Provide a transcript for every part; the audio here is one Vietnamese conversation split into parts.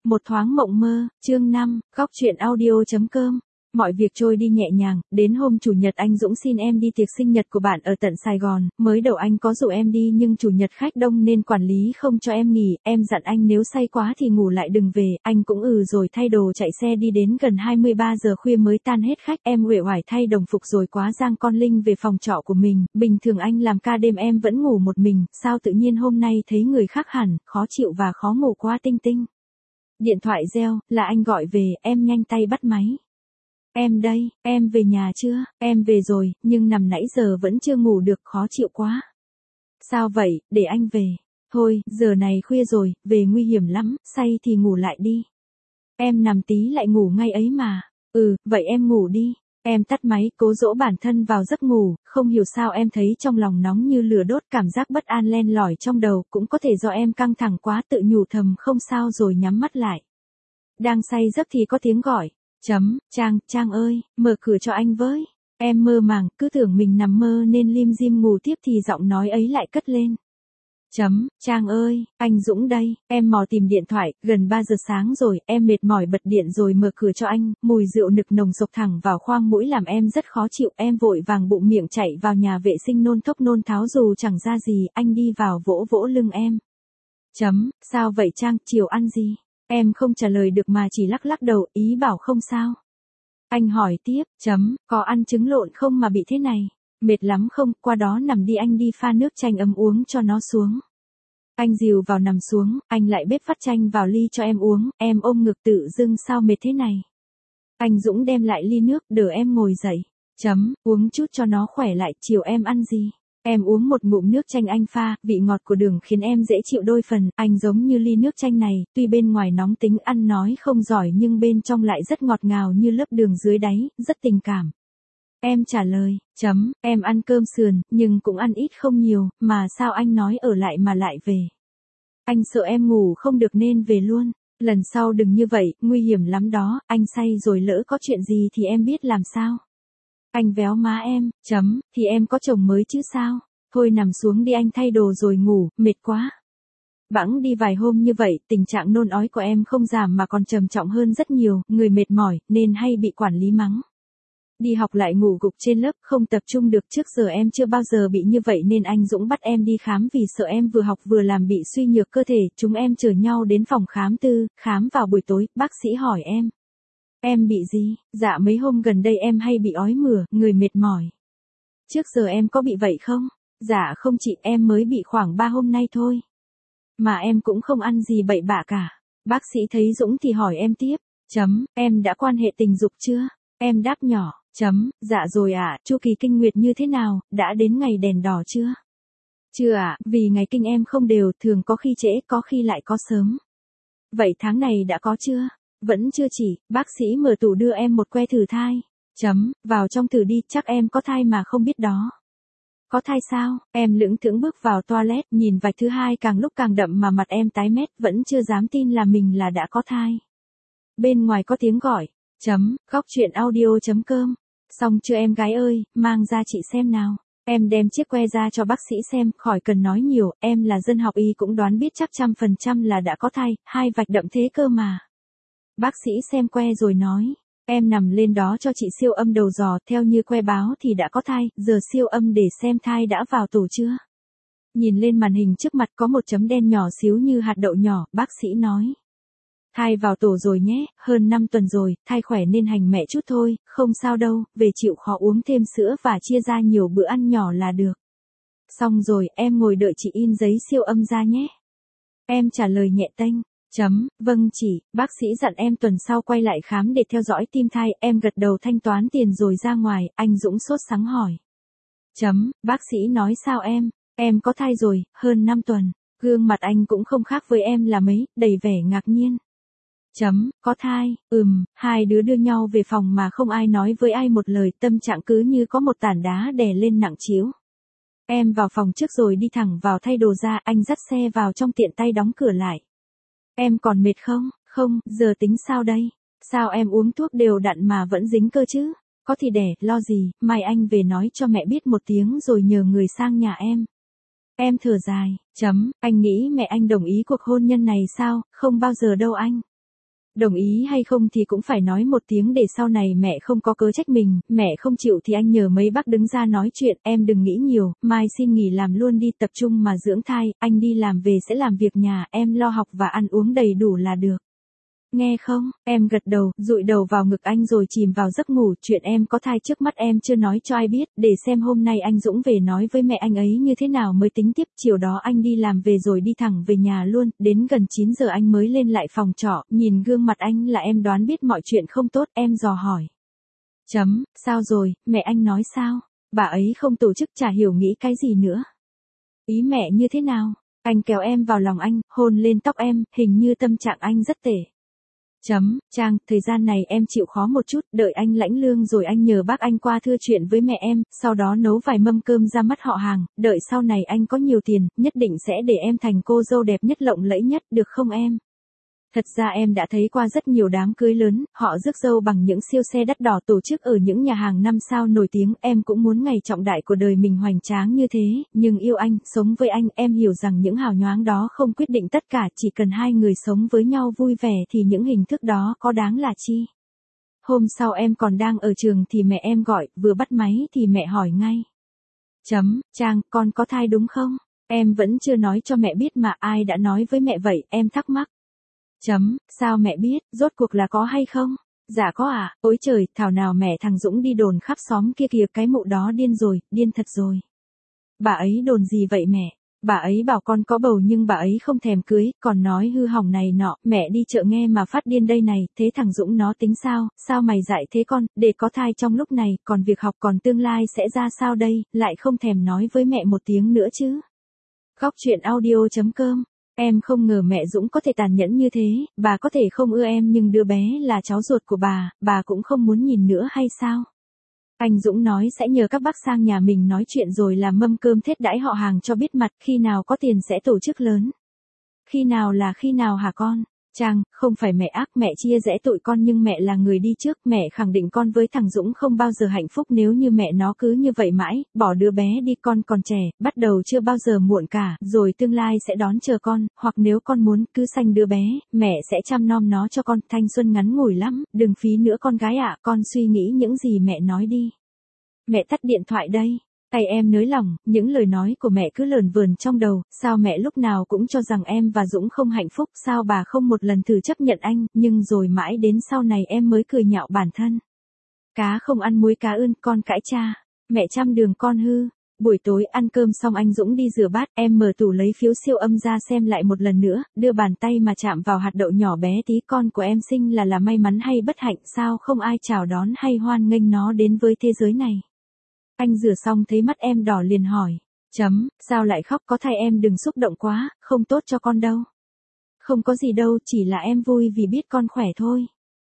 Một thoáng mộng mơ, chương 5, góc truyện audio.com. Mọi việc trôi đi nhẹ nhàng, đến hôm chủ nhật anh Dũng xin em đi tiệc sinh nhật của bạn ở tận Sài Gòn, mới đầu anh có rủ em đi nhưng chủ nhật khách đông nên quản lý không cho em nghỉ, em dặn anh nếu say quá thì ngủ lại đừng về, anh cũng rồi thay đồ chạy xe đi đến gần 23 giờ khuya mới tan hết khách, em uể oải thay đồng phục rồi quá giang con Linh về phòng trọ của mình, bình thường anh làm ca đêm em vẫn ngủ một mình, sao tự nhiên hôm nay thấy người khác hẳn, khó chịu và khó ngủ quá tinh tinh. Điện thoại reo, là anh gọi về, em nhanh tay bắt máy. Em đây, em về nhà chưa? Em về rồi, nhưng nằm nãy giờ vẫn chưa ngủ được, khó chịu quá. Sao vậy, để anh về. Thôi, giờ này khuya rồi, về nguy hiểm lắm, say thì ngủ lại đi. Em nằm tí lại ngủ ngay ấy mà. Vậy em ngủ đi. Em tắt máy, cố dỗ bản thân vào giấc ngủ, không hiểu sao em thấy trong lòng nóng như lửa đốt, cảm giác bất an len lỏi trong đầu, cũng có thể do em căng thẳng quá, tự nhủ thầm không sao rồi nhắm mắt lại. Đang say giấc thì có tiếng gọi. Trang ơi, mở cửa cho anh với. Em mơ màng, cứ tưởng mình nằm mơ nên lim dim ngủ tiếp thì giọng nói ấy lại cất lên. Trang ơi, anh Dũng đây, em mò tìm điện thoại, gần 3 giờ sáng rồi, em mệt mỏi bật điện rồi mở cửa cho anh, mùi rượu nực nồng sộc thẳng vào khoang mũi làm em rất khó chịu, em vội vàng bụng miệng chạy vào nhà vệ sinh nôn thốc nôn tháo dù chẳng ra gì, anh đi vào vỗ vỗ lưng em. Sao vậy Trang, chiều ăn gì? Em không trả lời được mà chỉ lắc lắc đầu, ý bảo không sao. Anh hỏi tiếp, có ăn trứng lộn không mà bị thế này? Mệt lắm không, qua đó nằm đi anh đi pha nước chanh ấm uống cho nó xuống. Anh dìu vào nằm xuống, anh lại bếp vắt chanh vào ly cho em uống, em ôm ngực tự dưng sao mệt thế này. Anh Dũng đem lại ly nước, đỡ em ngồi dậy. Uống chút cho nó khỏe lại, chiều em ăn gì? Em uống một ngụm nước chanh anh pha, vị ngọt của đường khiến em dễ chịu đôi phần, anh giống như ly nước chanh này, tuy bên ngoài nóng tính ăn nói không giỏi nhưng bên trong lại rất ngọt ngào như lớp đường dưới đáy, rất tình cảm. Em trả lời, em ăn cơm sườn, nhưng cũng ăn ít không nhiều, mà sao anh nói ở lại mà lại về. Anh sợ em ngủ không được nên về luôn, lần sau đừng như vậy, nguy hiểm lắm đó, anh say rồi lỡ có chuyện gì thì em biết làm sao. Anh véo má em, thì em có chồng mới chứ sao, thôi nằm xuống đi anh thay đồ rồi ngủ, mệt quá. Bẵng đi vài hôm như vậy, tình trạng nôn ói của em không giảm mà còn trầm trọng hơn rất nhiều, người mệt mỏi, nên hay bị quản lý mắng. Đi học lại ngủ gục trên lớp, không tập trung được, trước giờ em chưa bao giờ bị như vậy nên anh Dũng bắt em đi khám vì sợ em vừa học vừa làm bị suy nhược cơ thể, chúng em chở nhau đến phòng khám tư, khám vào buổi tối, bác sĩ hỏi em. Em bị gì? Dạ mấy hôm gần đây em hay bị ói mửa, người mệt mỏi. Trước giờ em có bị vậy không? Dạ không chị, em mới bị khoảng 3 hôm nay thôi. Mà em cũng không ăn gì bậy bạ cả. Bác sĩ thấy Dũng thì hỏi em tiếp. Em đã quan hệ tình dục chưa? Em đáp nhỏ. Dạ rồi ạ, chu kỳ kinh nguyệt như thế nào, đã đến ngày đèn đỏ chưa? Chưa ạ, vì ngày kinh em không đều, thường có khi trễ, có khi lại có sớm. Vậy tháng này đã có chưa? Vẫn chưa chị, bác sĩ mở tủ đưa em một que thử thai. Vào trong thử đi, chắc em có thai mà không biết đó. Có thai sao? Em lững thững bước vào toilet, nhìn vạch thứ hai càng lúc càng đậm mà mặt em tái mét, vẫn chưa dám tin là mình là đã có thai. Bên ngoài có tiếng gọi. Góc truyện audio.com. Xong chưa em gái ơi, mang ra chị xem nào. Em đem chiếc que ra cho bác sĩ xem, khỏi cần nói nhiều, em là dân học y cũng đoán biết chắc 100% là đã có thai, 2 vạch đậm thế cơ mà. Bác sĩ xem que rồi nói, em nằm lên đó cho chị siêu âm đầu giò, theo như que báo thì đã có thai, giờ siêu âm để xem thai đã vào tổ chưa. Nhìn lên màn hình trước mặt có một chấm đen nhỏ xíu như hạt đậu nhỏ, bác sĩ nói. Thai vào tổ rồi nhé, hơn 5 tuần rồi, thai khỏe nên hành mẹ chút thôi, không sao đâu, về chịu khó uống thêm sữa và chia ra nhiều bữa ăn nhỏ là được. Xong rồi, em ngồi đợi chị in giấy siêu âm ra nhé. Em trả lời nhẹ tênh. Vâng chị, bác sĩ dặn em tuần sau quay lại khám để theo dõi tim thai, em gật đầu thanh toán tiền rồi ra ngoài, anh Dũng sốt sắng hỏi. Bác sĩ nói sao em có thai rồi, hơn 5 tuần, gương mặt anh cũng không khác với em là mấy, đầy vẻ ngạc nhiên. Có thai, hai đứa đưa nhau về phòng mà không ai nói với ai một lời, tâm trạng cứ như có một tảng đá đè lên nặng trĩu. Em vào phòng trước rồi đi thẳng vào thay đồ ra, anh dắt xe vào trong tiện tay đóng cửa lại. Em còn mệt không? Không, giờ tính sao đây? Sao em uống thuốc đều đặn mà vẫn dính cơ chứ? Có thì đẻ, lo gì, mai anh về nói cho mẹ biết một tiếng rồi nhờ người sang nhà em. Em thở dài, anh nghĩ mẹ anh đồng ý cuộc hôn nhân này sao, không bao giờ đâu anh. Đồng ý hay không thì cũng phải nói một tiếng để sau này mẹ không có cớ trách mình, mẹ không chịu thì anh nhờ mấy bác đứng ra nói chuyện, em đừng nghĩ nhiều, mai xin nghỉ làm luôn đi, tập trung mà dưỡng thai, anh đi làm về sẽ làm việc nhà, em lo học và ăn uống đầy đủ là được. Nghe không, em gật đầu, dụi đầu vào ngực anh rồi chìm vào giấc ngủ, chuyện em có thai trước mắt em chưa nói cho ai biết, để xem hôm nay anh Dũng về nói với mẹ anh ấy như thế nào mới tính tiếp, chiều đó anh đi làm về rồi đi thẳng về nhà luôn, đến gần 9 giờ anh mới lên lại phòng trọ, nhìn gương mặt anh là em đoán biết mọi chuyện không tốt, em dò hỏi. Sao rồi, mẹ anh nói sao? Bà ấy không tổ chức, chả hiểu nghĩ cái gì nữa. Ý mẹ như thế nào? Anh kéo em vào lòng anh, hôn lên tóc em, hình như tâm trạng anh rất tệ. Trang, thời gian này em chịu khó một chút, đợi anh lãnh lương rồi anh nhờ bác anh qua thưa chuyện với mẹ em, sau đó nấu vài mâm cơm ra mắt họ hàng, đợi sau này anh có nhiều tiền, nhất định sẽ để em thành cô dâu đẹp nhất lộng lẫy nhất, được không em? Thật ra em đã thấy qua rất nhiều đám cưới lớn, họ rước dâu bằng những siêu xe đắt đỏ tổ chức ở những nhà hàng 5 sao nổi tiếng, em cũng muốn ngày trọng đại của đời mình hoành tráng như thế, nhưng yêu anh, sống với anh, em hiểu rằng những hào nhoáng đó không quyết định tất cả, chỉ cần hai người sống với nhau vui vẻ thì những hình thức đó có đáng là chi. Hôm sau em còn đang ở trường thì mẹ em gọi, vừa bắt máy thì mẹ hỏi ngay. Trang, con có thai đúng không? Em vẫn chưa nói cho mẹ biết mà ai đã nói với mẹ vậy, em thắc mắc. Sao mẹ biết, rốt cuộc là có hay không? Dạ có à, ôi trời, thảo nào mẹ thằng Dũng đi đồn khắp xóm kia kìa, cái mụ đó điên rồi, điên thật rồi. Bà ấy đồn gì vậy mẹ? Bà ấy bảo con có bầu nhưng bà ấy không thèm cưới, còn nói hư hỏng này nọ, mẹ đi chợ nghe mà phát điên đây này, thế thằng Dũng nó tính sao mày dạy thế con, để có thai trong lúc này, còn việc học còn tương lai sẽ ra sao đây, lại không thèm nói với mẹ một tiếng nữa chứ. Góc truyện audio.com. Em không ngờ mẹ Dũng có thể tàn nhẫn như thế, bà có thể không ưa em nhưng đứa bé là cháu ruột của bà cũng không muốn nhìn nữa hay sao? Anh Dũng nói sẽ nhờ các bác sang nhà mình nói chuyện rồi làm mâm cơm thết đãi họ hàng cho biết mặt, khi nào có tiền sẽ tổ chức lớn. Khi nào hả con? Trang, không phải mẹ ác, mẹ chia rẽ tụi con nhưng mẹ là người đi trước, mẹ khẳng định con với thằng Dũng không bao giờ hạnh phúc nếu như mẹ nó cứ như vậy mãi, bỏ đứa bé đi, con còn trẻ, bắt đầu chưa bao giờ muộn cả, rồi tương lai sẽ đón chờ con, hoặc nếu con muốn cứ sanh đứa bé, mẹ sẽ chăm nom nó cho con, thanh xuân ngắn ngủi lắm, đừng phí nữa con gái ạ, con suy nghĩ những gì mẹ nói đi. Mẹ tắt điện thoại đây. Tay em nới lỏng, những lời nói của mẹ cứ lờn vờn trong đầu, sao mẹ lúc nào cũng cho rằng em và Dũng không hạnh phúc, sao bà không một lần thử chấp nhận anh, nhưng rồi mãi đến sau này em mới cười nhạo bản thân. Cá không ăn muối cá ươn, con cãi cha, mẹ trăm đường con hư. Buổi tối ăn cơm xong anh Dũng đi rửa bát, em mở tủ lấy phiếu siêu âm ra xem lại một lần nữa, đưa bàn tay mà chạm vào hạt đậu nhỏ bé tí, con của em sinh là may mắn hay bất hạnh, sao không ai chào đón hay hoan nghênh nó đến với thế giới này. Anh rửa xong thấy mắt em đỏ liền hỏi. Sao lại khóc, có thai em đừng xúc động quá, không tốt cho con đâu. Không có gì đâu, chỉ là em vui vì biết con khỏe thôi.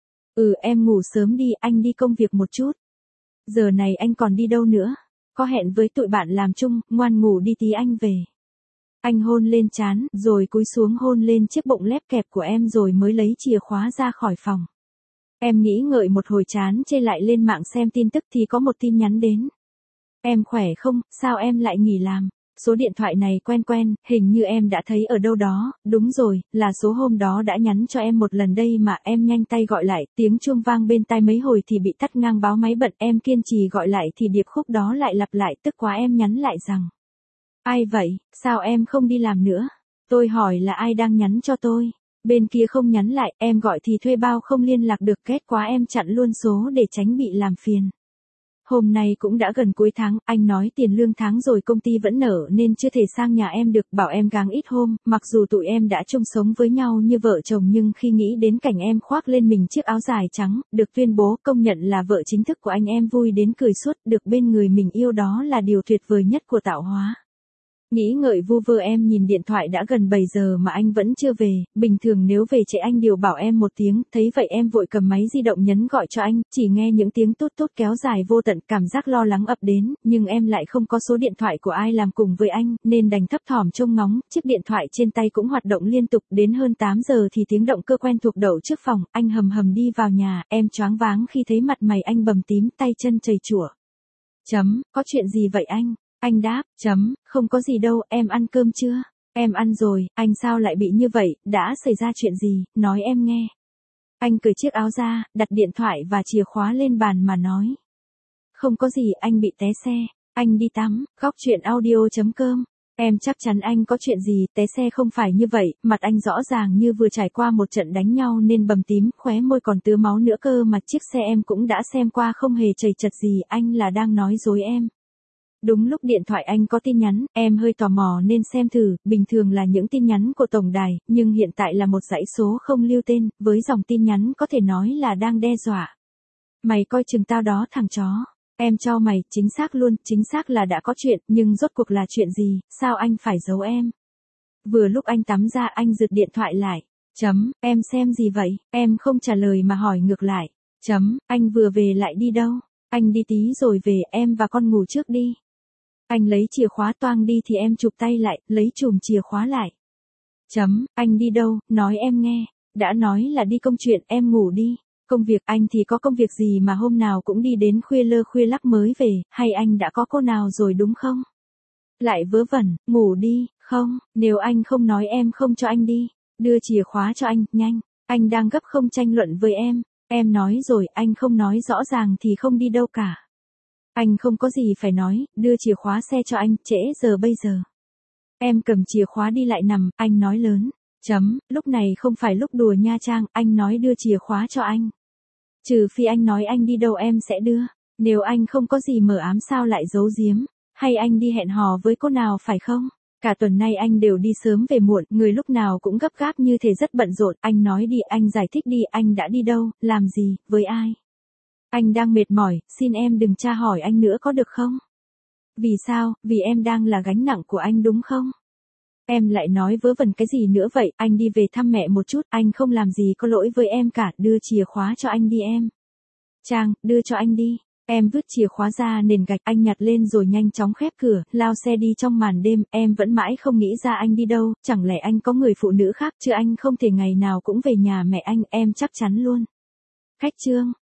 Em ngủ sớm đi, anh đi công việc một chút. Giờ này anh còn đi đâu nữa? Có hẹn với tụi bạn làm chung, ngoan ngủ đi tí anh về. Anh hôn lên trán, rồi cúi xuống hôn lên chiếc bụng lép kẹp của em rồi mới lấy chìa khóa ra khỏi phòng. Em nghĩ ngợi một hồi chán chê lại lên mạng xem tin tức thì có một tin nhắn đến. Em khỏe không, sao em lại nghỉ làm? Số điện thoại này quen, hình như em đã thấy ở đâu đó, đúng rồi, là số hôm đó đã nhắn cho em một lần đây mà, em nhanh tay gọi lại, tiếng chuông vang bên tai mấy hồi thì bị tắt ngang báo máy bận, em kiên trì gọi lại thì điệp khúc đó lại lặp lại, tức quá em nhắn lại rằng. Ai vậy, sao em không đi làm nữa? Tôi hỏi là ai đang nhắn cho tôi? Bên kia không nhắn lại, em gọi thì thuê bao không liên lạc được, ghét quá em chặn luôn số để tránh bị làm phiền. Hôm nay cũng đã gần cuối tháng, anh nói tiền lương tháng rồi công ty vẫn nở nên chưa thể sang nhà em được, bảo em gắng ít hôm, mặc dù tụi em đã chung sống với nhau như vợ chồng nhưng khi nghĩ đến cảnh em khoác lên mình chiếc áo dài trắng, được tuyên bố công nhận là vợ chính thức của anh em vui đến cười suốt, được bên người mình yêu đó là điều tuyệt vời nhất của tạo hóa. Nghĩ ngợi vu vơ em nhìn điện thoại đã gần 7 giờ mà anh vẫn chưa về, bình thường nếu về trễ anh đều bảo em một tiếng, thấy vậy em vội cầm máy di động nhấn gọi cho anh, chỉ nghe những tiếng tút tút kéo dài vô tận, cảm giác lo lắng ập đến, nhưng em lại không có số điện thoại của ai làm cùng với anh, nên đành thấp thỏm trông ngóng, chiếc điện thoại trên tay cũng hoạt động liên tục, đến hơn 8 giờ thì tiếng động cơ quen thuộc đậu trước phòng, anh hầm hầm đi vào nhà, em choáng váng khi thấy mặt mày anh bầm tím, tay chân chầy chùa. Có chuyện gì vậy anh? Anh đáp, không có gì đâu, em ăn cơm chưa? Em ăn rồi, anh sao lại bị như vậy, đã xảy ra chuyện gì, nói em nghe. Anh cởi chiếc áo ra, đặt điện thoại và chìa khóa lên bàn mà nói. Không có gì, anh bị té xe. Anh đi tắm. Góc truyện audio.com. Em chắc chắn anh có chuyện gì, té xe không phải như vậy, mặt anh rõ ràng như vừa trải qua một trận đánh nhau nên bầm tím, khóe môi còn tứa máu nữa cơ mà chiếc xe em cũng đã xem qua không hề chầy chật gì, anh là đang nói dối em. Đúng lúc điện thoại anh có tin nhắn, em hơi tò mò nên xem thử, bình thường là những tin nhắn của tổng đài, nhưng hiện tại là một dãy số không lưu tên, với dòng tin nhắn có thể nói là đang đe dọa. Mày coi chừng tao đó thằng chó. Em cho mày, chính xác luôn, chính xác là đã có chuyện, nhưng rốt cuộc là chuyện gì, sao anh phải giấu em? Vừa lúc anh tắm ra anh giật điện thoại lại. Em xem gì vậy? Em không trả lời mà hỏi ngược lại. Anh vừa về lại đi đâu? Anh đi tí rồi về, em và con ngủ trước đi. Anh lấy chìa khóa toang đi thì em chụp tay lại, lấy chùm chìa khóa lại. Anh đi đâu, nói em nghe. Đã nói là đi công chuyện, em ngủ đi. Công việc, anh thì có công việc gì mà hôm nào cũng đi đến khuya lơ khuya lắc mới về, hay anh đã có cô nào rồi đúng không? Lại vớ vẩn, ngủ đi, không, nếu anh không nói em không cho anh đi. Đưa chìa khóa cho anh, nhanh, anh đang gấp không tranh luận với em nói rồi, anh không nói rõ ràng thì không đi đâu cả. Anh không có gì phải nói, đưa chìa khóa xe cho anh, trễ giờ bây giờ. Em cầm chìa khóa đi lại nằm, anh nói lớn. Lúc này không phải lúc đùa nha Trang, anh nói đưa chìa khóa cho anh. Trừ phi anh nói anh đi đâu em sẽ đưa. Nếu anh không có gì mờ ám sao lại giấu giếm. Hay anh đi hẹn hò với cô nào phải không? Cả tuần nay anh đều đi sớm về muộn, người lúc nào cũng gấp gáp như thể rất bận rộn. Anh nói đi, anh giải thích đi, anh đã đi đâu, làm gì, với ai? Anh đang mệt mỏi, xin em đừng tra hỏi anh nữa có được không? Vì sao, vì em đang là gánh nặng của anh đúng không? Em lại nói vớ vẩn cái gì nữa vậy, anh đi về thăm mẹ một chút, anh không làm gì có lỗi với em cả, đưa chìa khóa cho anh đi em. Trang, đưa cho anh đi. Em vứt chìa khóa ra nền gạch, anh nhặt lên rồi nhanh chóng khép cửa, lao xe đi trong màn đêm, em vẫn mãi không nghĩ ra anh đi đâu, chẳng lẽ anh có người phụ nữ khác chứ anh không thể ngày nào cũng về nhà mẹ anh, em chắc chắn luôn. Khách trương.